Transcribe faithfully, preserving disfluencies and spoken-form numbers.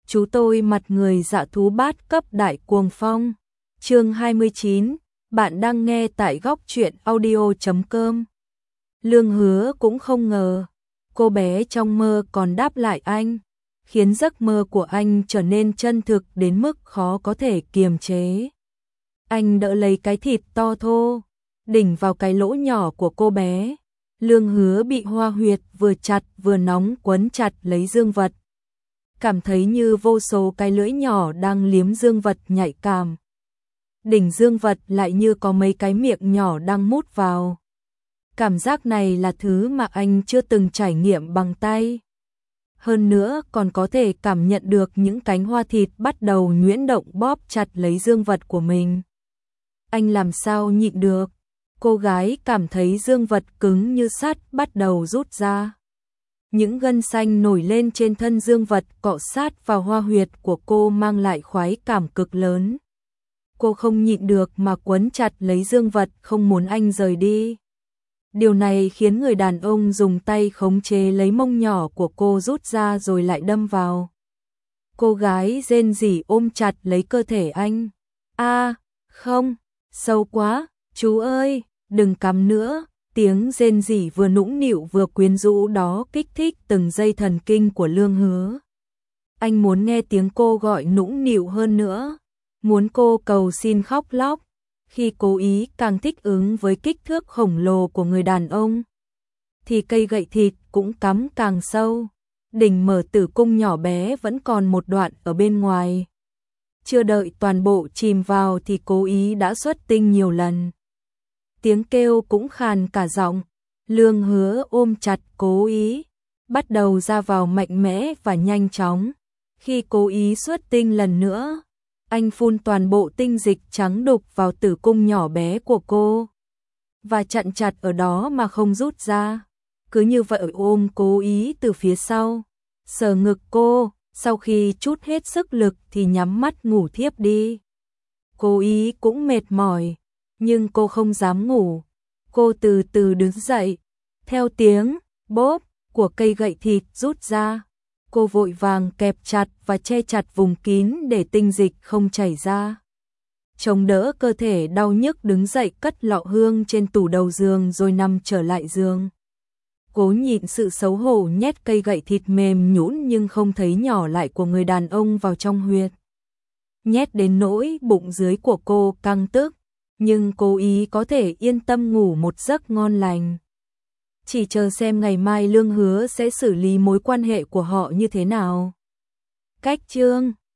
Chú tôi mặt người dạ thú bát cấp đại cuồng phong. Chương hai mươi chín, bạn đang nghe tại góc truyện audio chấm com. Lương Hứa cũng không ngờ, cô bé trong mơ còn đáp lại anh, khiến giấc mơ của anh trở nên chân thực đến mức khó có thể kiềm chế. Anh đỡ lấy cái thịt to thô, đỉnh vào cái lỗ nhỏ của cô bé. Lương Hứa bị hoa huyệt vừa chặt vừa nóng quấn chặt lấy dương vật. Cảm thấy như vô số cái lưỡi nhỏ đang liếm dương vật nhạy cảm. Đỉnh dương vật lại như có mấy cái miệng nhỏ đang mút vào. Cảm giác này là thứ mà anh chưa từng trải nghiệm bằng tay. Hơn nữa còn có thể cảm nhận được những cánh hoa thịt bắt đầu nhuyễn động bóp chặt lấy dương vật của mình. Anh làm sao nhịn được? Cô gái cảm thấy dương vật cứng như sắt bắt đầu rút ra. Những gân xanh nổi lên trên thân dương vật cọ sát vào hoa huyệt của cô mang lại khoái cảm cực lớn. Cô không nhịn được mà quấn chặt lấy dương vật, không muốn anh rời đi. Điều này khiến người đàn ông dùng tay khống chế lấy mông nhỏ của cô rút ra rồi lại đâm vào. Cô gái rên rỉ ôm chặt lấy cơ thể anh. A, không, sâu quá, chú ơi, đừng cắm nữa. Tiếng rên rỉ vừa nũng nịu vừa quyến rũ đó kích thích từng dây thần kinh của Lương Hứa. Anh muốn nghe tiếng cô gọi nũng nịu hơn nữa, muốn cô cầu xin khóc lóc. Khi cố ý càng thích ứng với kích thước khổng lồ của người đàn ông, thì cây gậy thịt cũng cắm càng sâu. Đỉnh mở tử cung nhỏ bé vẫn còn một đoạn ở bên ngoài. Chưa đợi toàn bộ chìm vào thì cố ý đã xuất tinh nhiều lần. Tiếng kêu cũng khàn cả giọng. Lương Hứa ôm chặt cố ý, bắt đầu ra vào mạnh mẽ và nhanh chóng. Khi cố ý xuất tinh lần nữa, anh phun toàn bộ tinh dịch trắng đục vào tử cung nhỏ bé của cô và chặn chặt ở đó mà không rút ra. Cứ như vậy ôm cố ý từ phía sau, sờ ngực cô, sau khi trút hết sức lực thì nhắm mắt ngủ thiếp đi. Cố ý cũng mệt mỏi, nhưng cô không dám ngủ. Cô từ từ đứng dậy, theo tiếng bóp của cây gậy thịt rút ra. Cô vội vàng kẹp chặt và che chặt vùng kín để tinh dịch không chảy ra. Chống đỡ cơ thể đau nhức đứng dậy cất lọ hương trên tủ đầu giường rồi nằm trở lại giường. Cố nhịn sự xấu hổ nhét cây gậy thịt mềm nhũn nhưng không thấy nhỏ lại của người đàn ông vào trong huyệt. Nhét đến nỗi bụng dưới của cô căng tức, nhưng cố ý có thể yên tâm ngủ một giấc ngon lành. Chỉ chờ xem ngày mai Lương Hứa sẽ xử lý mối quan hệ của họ như thế nào. Cách chương